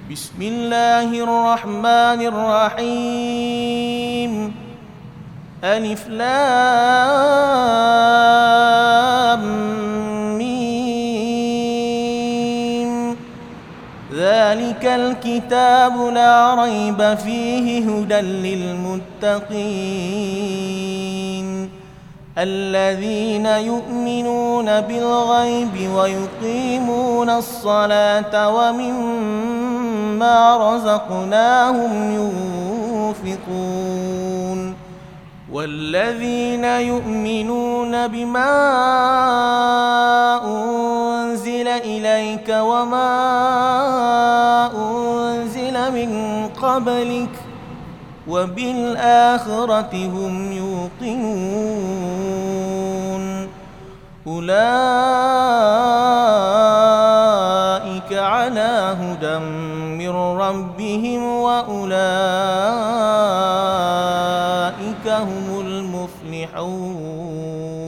بسم الله الرحمن الرحيم ألف لام ميم ذلك الكتاب لا ريب فيه هدى للمتقين الذين يؤمنون بالغيب ويقيمون الصلاة ومما رزقناهم ينفقون والذين يؤمنون بما أنزل إليك وما أنزل من قبلك وبالآخرة هم يوقنون أولئك على هدى من ربهم وأولئك هم المفلحون.